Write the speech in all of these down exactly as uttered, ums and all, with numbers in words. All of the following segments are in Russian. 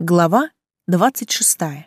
Глава двадцать шестая.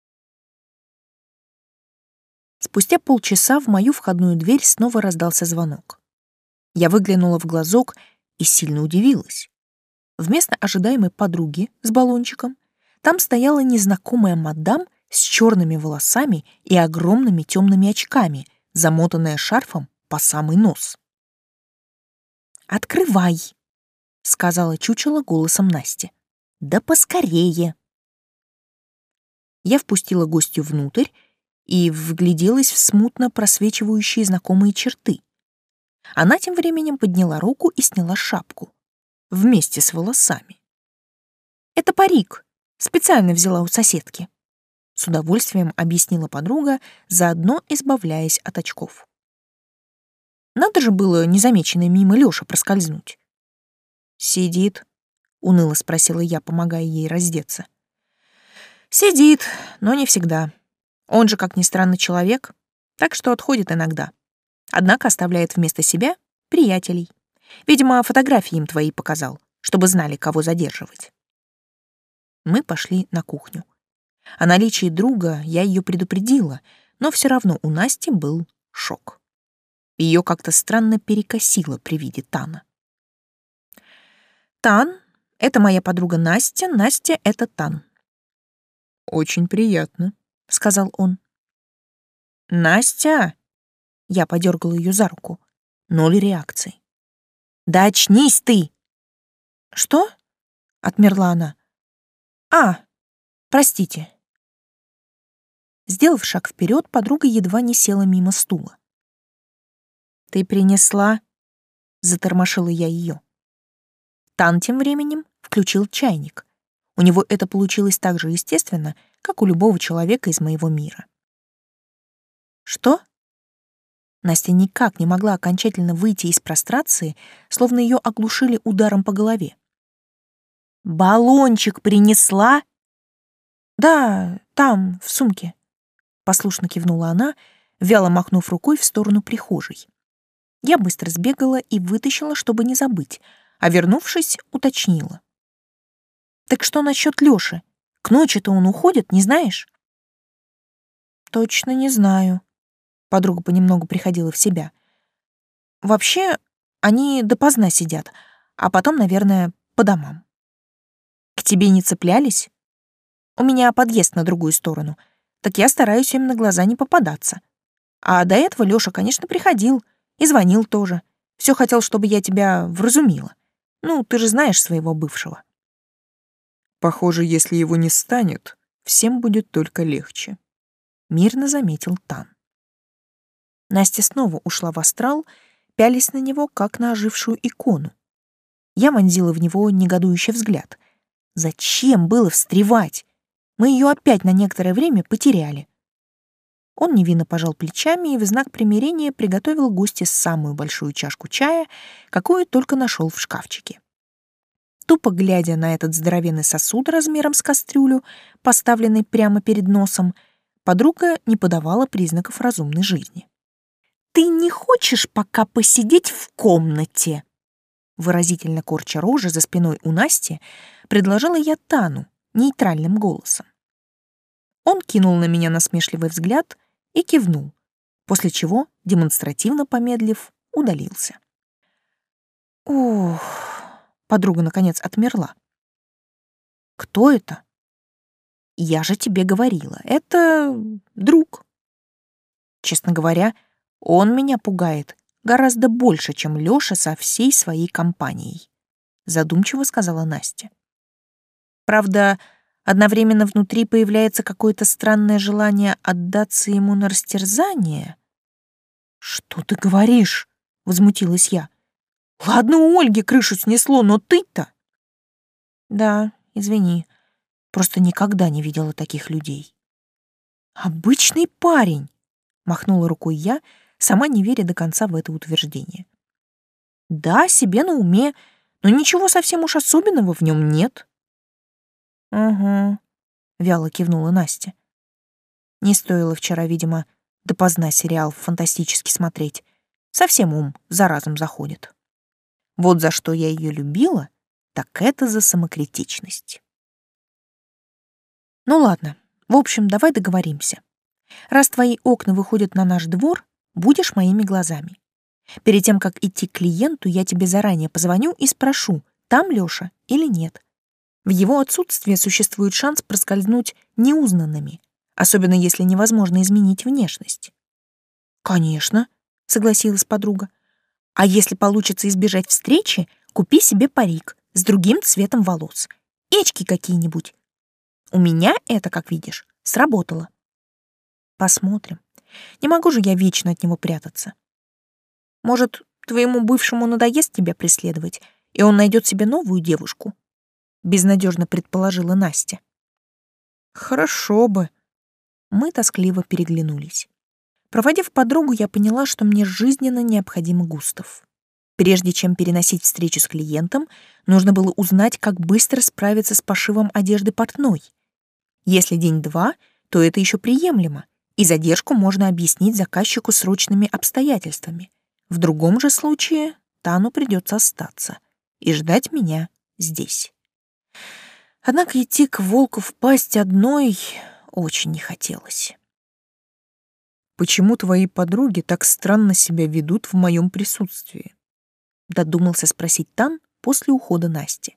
Спустя полчаса в мою входную дверь снова раздался звонок. Я выглянула в глазок и сильно удивилась. Вместо ожидаемой подруги с баллончиком там стояла незнакомая мадам с черными волосами и огромными темными очками, замотанная шарфом по самый нос. «Открывай!» — сказала чучело голосом Насти. «Да поскорее!» Я впустила гостью внутрь и вгляделась в смутно просвечивающие знакомые черты. Она тем временем подняла руку и сняла шапку. Вместе с волосами. «Это парик. Специально взяла у соседки», — с удовольствием объяснила подруга, заодно избавляясь от очков. Надо же было незамеченной мимо Лёши проскользнуть. «Сидит?» — уныло спросила я, помогая ей раздеться. «Сидит, но не всегда. Он же, как ни странно, человек, так что отходит иногда. Однако оставляет вместо себя приятелей. Видимо, фотографии им твои показал, чтобы знали, кого задерживать». Мы пошли на кухню. О наличии друга я ее предупредила, но все равно у Насти был шок. Ее как-то странно перекосило при виде Тана. «Тан — это моя подруга Настя, Настя — это Тан». «Очень приятно», — сказал он. «Настя!» — я подергала ее за руку. Ноль реакции. «Да очнись ты!» «Что?» — отмерла она. «А, простите». Сделав шаг вперед, подруга едва не села мимо стула. «Ты принесла?» — затормошила я ее. Тан тем временем включил чайник. У него это получилось так же естественно, как у любого человека из моего мира. «Что?» Настя никак не могла окончательно выйти из прострации, словно ее оглушили ударом по голове. «Баллончик принесла?» «Да, там, в сумке», — послушно кивнула она, вяло махнув рукой в сторону прихожей. Я быстро сбегала и вытащила, чтобы не забыть, а вернувшись, уточнила. «Так что насчет Лёши? К ночи-то он уходит, не знаешь?» «Точно не знаю», — подруга понемногу приходила в себя. «Вообще, они допоздна сидят, а потом, наверное, по домам». «К тебе не цеплялись? У меня подъезд на другую сторону, так я стараюсь им на глаза не попадаться. А до этого Лёша, конечно, приходил и звонил тоже. Всё хотел, чтобы я тебя вразумила. Ну, ты же знаешь своего бывшего». «Похоже, если его не станет, всем будет только легче», — мирно заметил Тан. Настя снова ушла в астрал, пялись на него, как на ожившую икону. Я вонзила в него негодующий взгляд. Зачем было встревать? Мы ее опять на некоторое время потеряли. Он невинно пожал плечами и в знак примирения приготовил гости самую большую чашку чая, какую только нашел в шкафчике. Тупо глядя на этот здоровенный сосуд размером с кастрюлю, поставленный прямо перед носом, подруга не подавала признаков разумной жизни. «Ты не хочешь пока посидеть в комнате?» Выразительно корча рожи за спиной у Насти, предложила я Тану нейтральным голосом. Он кинул на меня насмешливый взгляд и кивнул, после чего, демонстративно помедлив, удалился. «Ох!» — подруга наконец отмерла. «Кто это?» «Я же тебе говорила, это друг». Честно говоря, он меня пугает гораздо больше, чем Лёша со всей своей компанией, задумчиво сказала Настя. Правда, одновременно внутри появляется какое-то странное желание отдаться ему на растерзание. «Что ты говоришь?» — возмутилась я. «Ладно, у Ольги крышу снесло, но ты-то...» «Да, извини, просто никогда не видела таких людей». «Обычный парень», — махнула рукой я, сама не веря до конца в это утверждение. «Да, себе на уме, но ничего совсем уж особенного в нем нет». «Угу», — вяло кивнула Настя. «Не стоило вчера, видимо, допоздна сериал фантастический смотреть. Совсем ум за разум заходит. Вот за что я ее любила, так это за самокритичность». Ну ладно, в общем, давай договоримся. Раз твои окна выходят на наш двор, будешь моими глазами. Перед тем, как идти к клиенту, я тебе заранее позвоню и спрошу, там Лёша или нет. В его отсутствие существует шанс проскользнуть неузнанными, особенно если невозможно изменить внешность. «Конечно», — согласилась подруга. «А если получится избежать встречи, купи себе парик с другим цветом волос и очки какие-нибудь. У меня это, как видишь, сработало. Посмотрим. Не могу же я вечно от него прятаться. Может, твоему бывшему надоест тебя преследовать, и он найдет себе новую девушку?» Безнадежно предположила Настя. «Хорошо бы». Мы тоскливо переглянулись. Проводив подругу, я поняла, что мне жизненно необходим Густав. Прежде чем переносить встречу с клиентом, нужно было узнать, как быстро справиться с пошивом одежды портной. Если день-два, то это еще приемлемо, и задержку можно объяснить заказчику срочными обстоятельствами. В другом же случае Тану придется остаться и ждать меня здесь. Однако идти к волку в пасть одной очень не хотелось. «Почему твои подруги так странно себя ведут в моем присутствии?» — додумался спросить Тан после ухода Насти.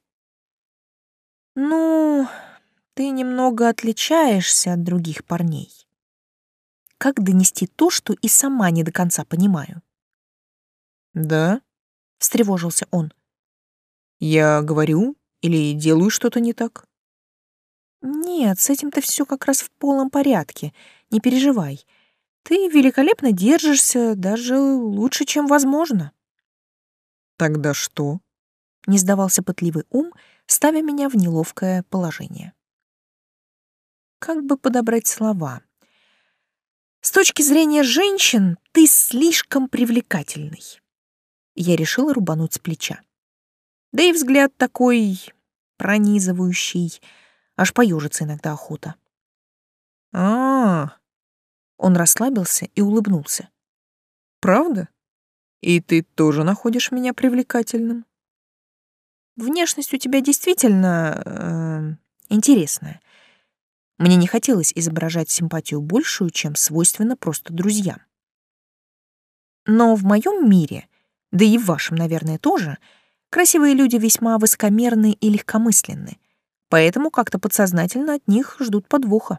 «Ну, ты немного отличаешься от других парней. Как донести то, что и сама не до конца понимаю?» «Да?» — встревожился он. «Я говорю или делаю что-то не так?» «Нет, с этим-то все как раз в полном порядке, не переживай. Ты великолепно держишься, даже лучше, чем возможно». «Тогда что?» — не сдавался пытливый ум, ставя меня в неловкое положение. Как бы подобрать слова? «С точки зрения женщин ты слишком привлекательный». Я решила рубануть с плеча. Да и взгляд такой пронизывающий, аж поёжиться иногда охота. А, Он расслабился и улыбнулся. правда? И ты тоже находишь меня привлекательным? Внешность у тебя действительно э, интересная. Мне не хотелось изображать симпатию большую, чем свойственно просто друзьям. Но в моем мире, да и в вашем, наверное, тоже, красивые люди весьма высокомерны и легкомысленны, поэтому как-то подсознательно от них ждут подвоха.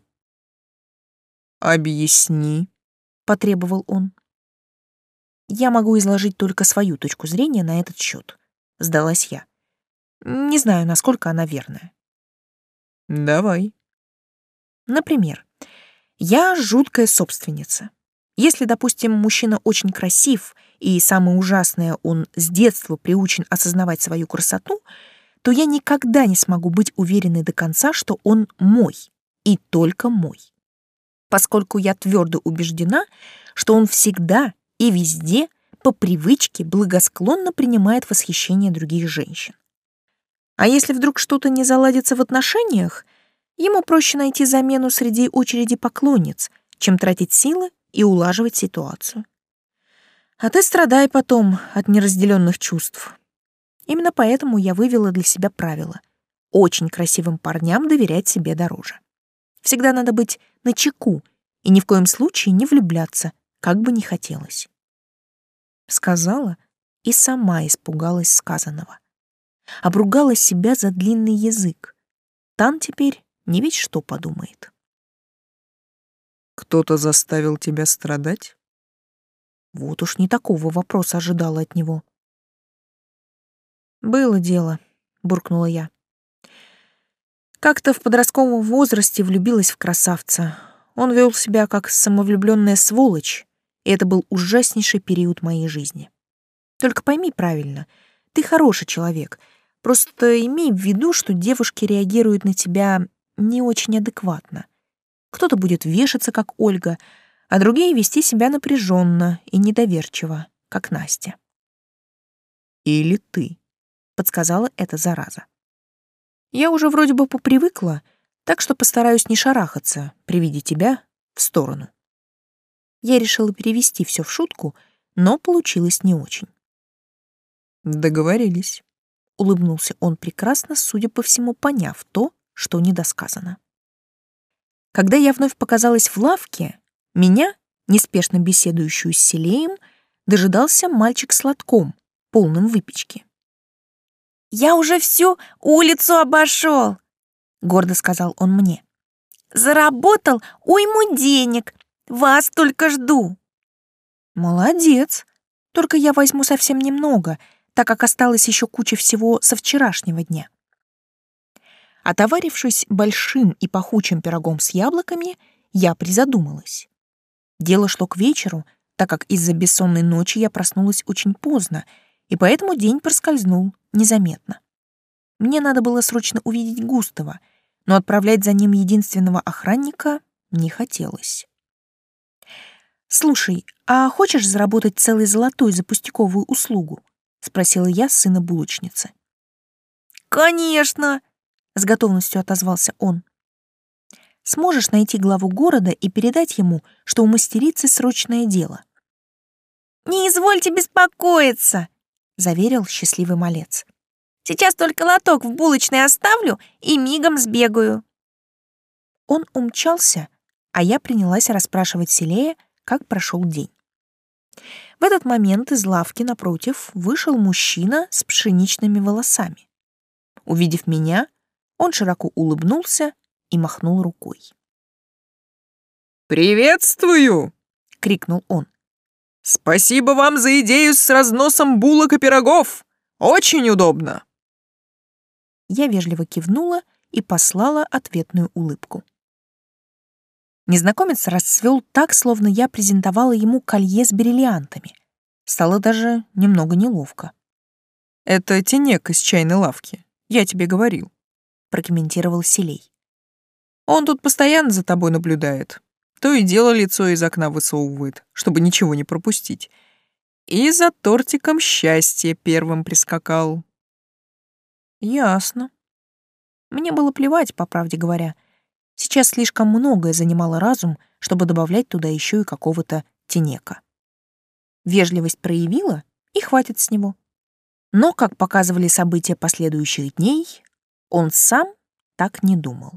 «Объясни», — потребовал он. «Я могу изложить только свою точку зрения на этот счет», — сдалась я. Не знаю, насколько она верная. «Давай». Например, я жуткая собственница. Если, допустим, мужчина очень красив, и самое ужасное, он с детства приучен осознавать свою красоту, то я никогда не смогу быть уверенной до конца, что он мой, и только мой. Поскольку я твердо убеждена, что он всегда и везде по привычке благосклонно принимает восхищение других женщин. А если вдруг что-то не заладится в отношениях, ему проще найти замену среди очереди поклонниц, чем тратить силы и улаживать ситуацию. А ты страдай потом от неразделенных чувств. Именно поэтому я вывела для себя правило: очень красивым парням доверять себе дороже. Всегда надо быть начеку и ни в коем случае не влюбляться, как бы ни хотелось. Сказала и сама испугалась сказанного. Обругала себя за длинный язык. Тан теперь не ведь что подумает. «Кто-то заставил тебя страдать?» Вот уж не такого вопроса ожидала от него. «Было дело», — буркнула я. Как-то в подростковом возрасте влюбилась в красавца. Он вел себя как самовлюбленная сволочь, и это был ужаснейший период моей жизни. Только пойми правильно, ты хороший человек, просто имей в виду, что девушки реагируют на тебя не очень адекватно. Кто-то будет вешаться, как Ольга, а другие вести себя напряженно и недоверчиво, как Настя. «Или ты?» — подсказала эта зараза. Я уже вроде бы попривыкла, так что постараюсь не шарахаться при виде тебя в сторону. Я решила перевести все в шутку, но получилось не очень. «Договорились», — улыбнулся он прекрасно, судя по всему, поняв то, что недосказано. Когда я вновь показалась в лавке, меня, неспешно беседующую с Селеем, дожидался мальчик с лотком, полным выпечки. «Я уже всю улицу обошел», — гордо сказал он мне. «Заработал уйму денег, вас только жду». «Молодец, только я возьму совсем немного, так как осталось еще куча всего со вчерашнего дня». Отоварившись большим и пахучим пирогом с яблоками, я призадумалась. Дело шло к вечеру, так как из-за бессонной ночи я проснулась очень поздно, и поэтому день проскользнул незаметно. Мне надо было срочно увидеть Густава, но отправлять за ним единственного охранника не хотелось. «Слушай, а хочешь заработать целый золотой за пустяковую услугу?» — спросила я сына булочницы. «Конечно!» — с готовностью отозвался он. «Сможешь найти главу города и передать ему, что у мастерицы срочное дело?» «Не извольте беспокоиться!» — заверил счастливый малец. «Сейчас только лоток в булочной оставлю и мигом сбегаю». Он умчался, а я принялась расспрашивать Селея, как прошел день. В этот момент из лавки напротив вышел мужчина с пшеничными волосами. Увидев меня, он широко улыбнулся и махнул рукой. «Приветствую!» — крикнул он. «Спасибо вам за идею с разносом булок и пирогов! Очень удобно!» Я вежливо кивнула и послала ответную улыбку. Незнакомец расцвел так, словно я презентовала ему колье с бриллиантами. Стало даже немного неловко. «Это тенек из чайной лавки, я тебе говорил», — прокомментировал Селей. «Он тут постоянно за тобой наблюдает. То и дело лицо из окна высовывает, чтобы ничего не пропустить. И за тортиком счастья первым прискакал». Ясно. Мне было плевать, по правде говоря. Сейчас слишком многое занимало разум, чтобы добавлять туда еще и какого-то тенека. Вежливость проявила, и хватит с него. Но, как показывали события последующих дней, он сам так не думал.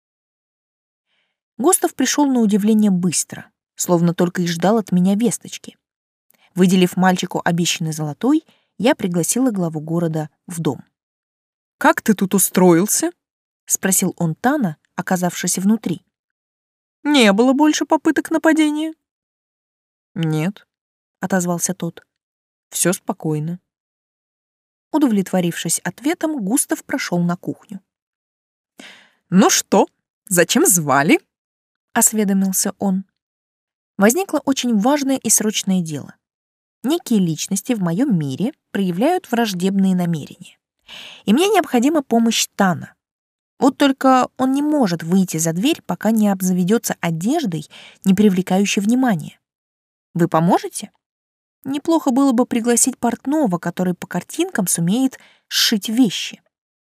Густав пришел на удивление быстро, словно только и ждал от меня весточки. Выделив мальчику обещанный золотой, я пригласила главу города в дом. «Как ты тут устроился?» — спросил он Тана, оказавшись внутри. «Не было больше попыток нападения?» «Нет», — отозвался тот. «Все спокойно». Удовлетворившись ответом, Густав прошел на кухню. «Ну что, зачем звали?» — осведомился он. Возникло очень важное и срочное дело. Некие личности в моем мире проявляют враждебные намерения. И мне необходима помощь Тана. Вот только он не может выйти за дверь, пока не обзаведется одеждой, не привлекающей внимания. Вы поможете? Неплохо было бы пригласить портного, который по картинкам сумеет сшить вещи.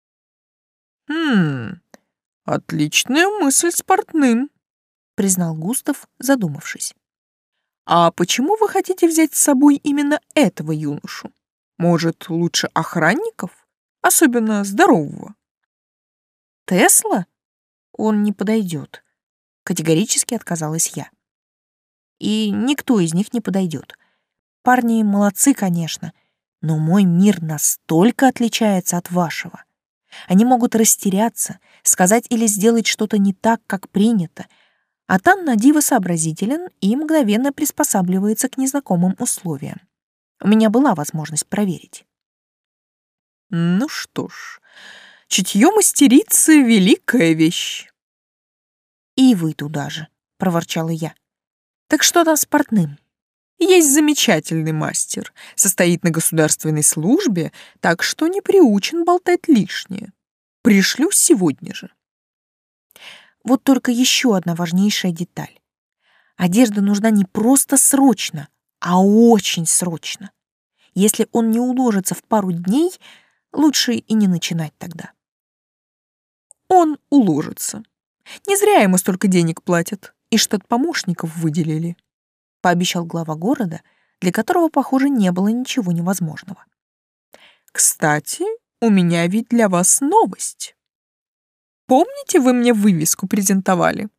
«Хм, отличная мысль с портным», — признал Густав, задумавшись. «А почему вы хотите взять с собой именно этого юношу? Может, лучше охранников, особенно здорового?» «Тесла? Он не подойдет», — категорически отказалась я. «И никто из них не подойдет. Парни молодцы, конечно, но мой мир настолько отличается от вашего. Они могут растеряться, сказать или сделать что-то не так, как принято, а Тан на диво сообразителен и мгновенно приспосабливается к незнакомым условиям. У меня была возможность проверить». «Ну что ж, чутье мастерицы — великая вещь». «И вы туда же», — проворчала я. «Так что там с портным?» «Есть замечательный мастер, состоит на государственной службе, так что не приучен болтать лишнее. Пришлю сегодня же». Вот только еще одна важнейшая деталь. Одежда нужна не просто срочно, а очень срочно. Если он не уложится в пару дней, лучше и не начинать тогда. Он уложится. Не зря ему столько денег платят, и штат помощников выделили, пообещал глава города, для которого, похоже, не было ничего невозможного. Кстати, у меня ведь для вас новость. Помните, вы мне вывеску презентовали?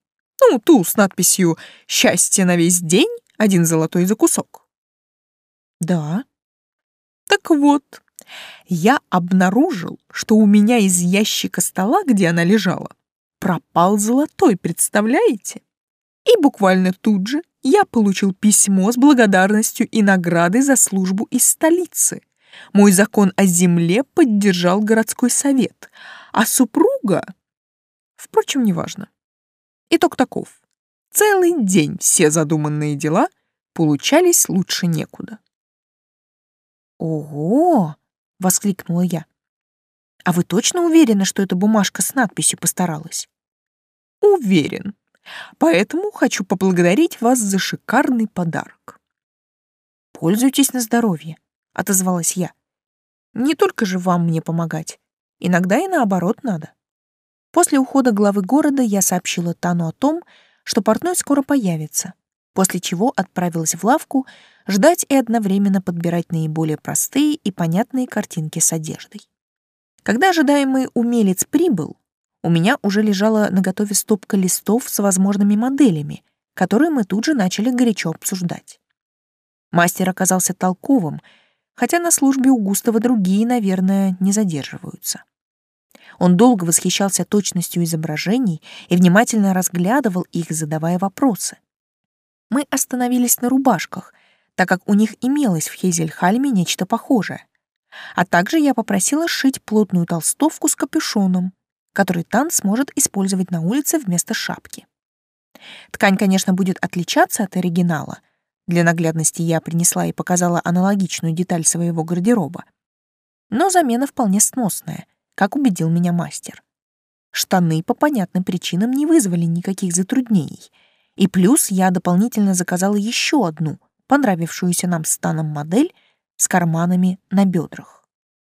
Ну, ту с надписью «Счастье на весь день, один золотой за кусок». Да. Так вот, я обнаружил, что у меня из ящика стола, где она лежала, пропал золотой, представляете? И буквально тут же я получил письмо с благодарностью и наградой за службу из столицы. Мой закон о земле поддержал городской совет, а супруга... Впрочем, неважно. Итог таков. Целый день все задуманные дела получались лучше некуда. «Ого!» — воскликнула я. «А вы точно уверены, что эта бумажка с надписью постаралась?» Уверен. Поэтому хочу поблагодарить вас за шикарный подарок. «Пользуйтесь на здоровье», — отозвалась я. «Не только же вам мне помогать. Иногда и наоборот надо». После ухода главы города я сообщила Тану о том, что портной скоро появится, после чего отправилась в лавку ждать и одновременно подбирать наиболее простые и понятные картинки с одеждой. Когда ожидаемый умелец прибыл, у меня уже лежала наготове стопка листов с возможными моделями, которые мы тут же начали горячо обсуждать. Мастер оказался толковым, хотя на службе у Густава другие, наверное, не задерживаются. Он долго восхищался точностью изображений и внимательно разглядывал их, задавая вопросы. Мы остановились на рубашках, так как у них имелось в Хейзельхальме нечто похожее. А также я попросила сшить плотную толстовку с капюшоном, который Тан сможет использовать на улице вместо шапки. Ткань, конечно, будет отличаться от оригинала. Для наглядности я принесла и показала аналогичную деталь своего гардероба. Но замена вполне сносная, как убедил меня мастер. Штаны по понятным причинам не вызвали никаких затруднений. И плюс я дополнительно заказала еще одну, понравившуюся нам с Таном модель с карманами на бедрах.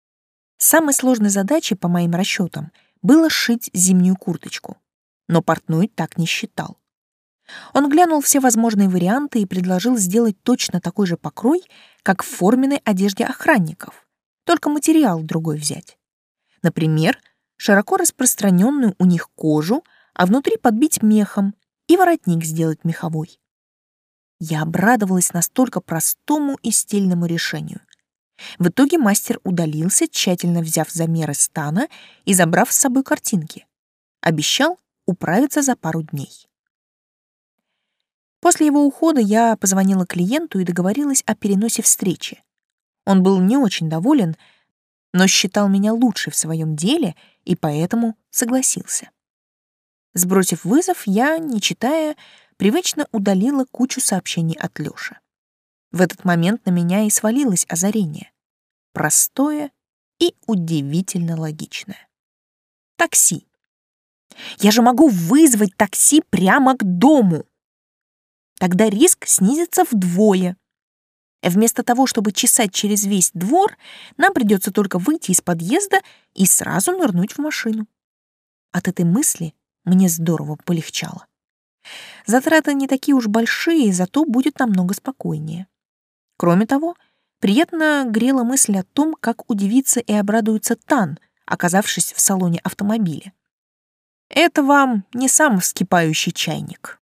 Самой сложной задачей, по моим расчетам, было сшить зимнюю курточку. Но портной так не считал. Он глянул все возможные варианты и предложил сделать точно такой же покрой, как в форменной одежде охранников, только материал другой взять. Например, широко распространенную у них кожу, а внутри подбить мехом и воротник сделать меховой. Я обрадовалась настолько простому и стильному решению. В итоге мастер удалился, тщательно взяв замеры стана и забрав с собой картинки. Обещал управиться за пару дней. После его ухода я позвонила клиенту и договорилась о переносе встречи. Он был не очень доволен, но считал меня лучшей в своем деле и поэтому согласился. Сбросив вызов, я, не читая, привычно удалила кучу сообщений от Лёши. В этот момент на меня и свалилось озарение. Простое и удивительно логичное. Такси. Я же могу вызвать такси прямо к дому. Тогда риск снизится вдвое. Вместо того, чтобы чесать через весь двор, нам придется только выйти из подъезда и сразу нырнуть в машину. От этой мысли мне здорово полегчало. Затраты не такие уж большие, зато будет намного спокойнее. Кроме того, приятно грела мысль о том, как удивится и обрадуется Тан, оказавшись в салоне автомобиля. Это вам не сам вскипающий чайник.